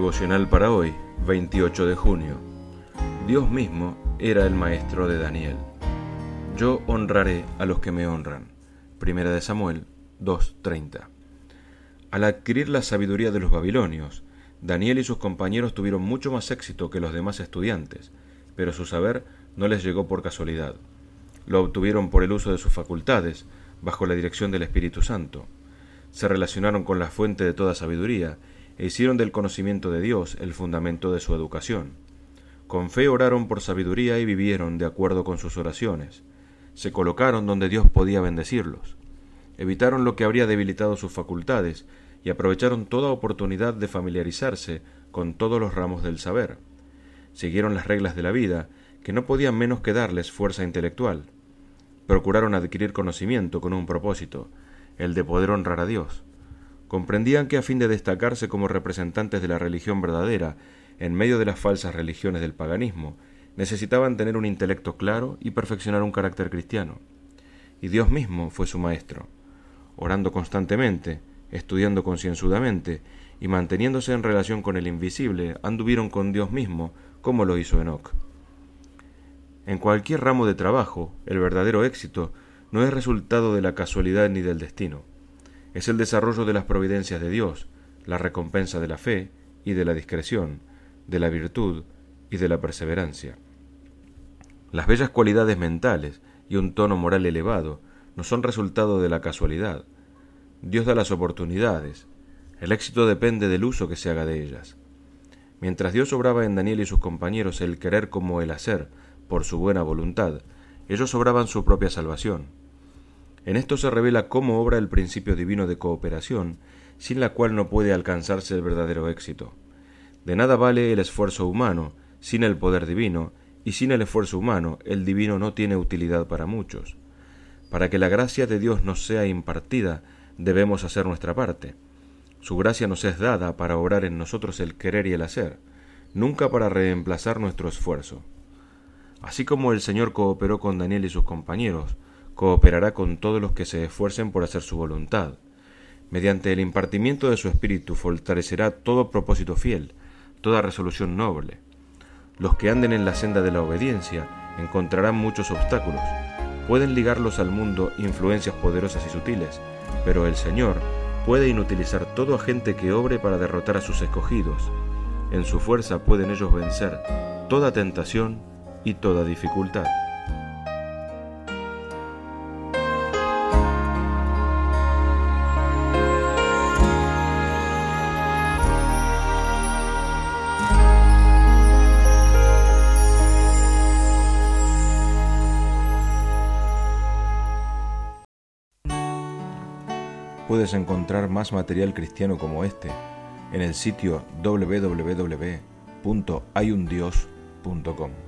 Devocional para hoy, 28 de junio. Dios mismo era el maestro de Daniel. Yo honraré a los que me honran. Primera de Samuel 2:30. Al adquirir la sabiduría de los babilonios, Daniel y sus compañeros tuvieron mucho más éxito que los demás estudiantes, pero su saber no les llegó por casualidad. Lo obtuvieron por el uso de sus facultades, bajo la dirección del Espíritu Santo. Se relacionaron con la fuente de toda sabiduría e hicieron del conocimiento de Dios el fundamento de su educación. Con fe oraron por sabiduría y vivieron de acuerdo con sus oraciones. Se colocaron donde Dios podía bendecirlos. Evitaron lo que habría debilitado sus facultades y aprovecharon toda oportunidad de familiarizarse con todos los ramos del saber. Siguieron las reglas de la vida, que no podían menos que darles fuerza intelectual. Procuraron adquirir conocimiento con un propósito, el de poder honrar a Dios. Comprendían que a fin de destacarse como representantes de la religión verdadera, en medio de las falsas religiones del paganismo, necesitaban tener un intelecto claro y perfeccionar un carácter cristiano. Y Dios mismo fue su maestro. Orando constantemente, estudiando concienzudamente y manteniéndose en relación con el invisible, anduvieron con Dios mismo, como lo hizo Enoc. En cualquier ramo de trabajo, el verdadero éxito no es resultado de la casualidad ni del destino. Es el desarrollo de las providencias de Dios, la recompensa de la fe y de la discreción, de la virtud y de la perseverancia. Las bellas cualidades mentales y un tono moral elevado no son resultado de la casualidad. Dios da las oportunidades. El éxito depende del uso que se haga de ellas. Mientras Dios obraba en Daniel y sus compañeros el querer como el hacer, por su buena voluntad, ellos obraban su propia salvación. En esto se revela cómo obra el principio divino de cooperación, sin la cual no puede alcanzarse el verdadero éxito. De nada vale el esfuerzo humano sin el poder divino, y sin el esfuerzo humano el divino no tiene utilidad para muchos. Para que la gracia de Dios nos sea impartida, debemos hacer nuestra parte. Su gracia nos es dada para obrar en nosotros el querer y el hacer, nunca para reemplazar nuestro esfuerzo. Así como el Señor cooperó con Daniel y sus compañeros, cooperará con todos los que se esfuercen por hacer su voluntad. Mediante el impartimiento de su espíritu fortalecerá todo propósito fiel, toda resolución noble. Los que anden en la senda de la obediencia encontrarán muchos obstáculos. Pueden ligarlos al mundo influencias poderosas y sutiles, pero el Señor puede inutilizar todo agente que obre para derrotar a sus escogidos. En su fuerza pueden ellos vencer toda tentación y toda dificultad. Puedes encontrar más material cristiano como este en el sitio www.hayundios.com.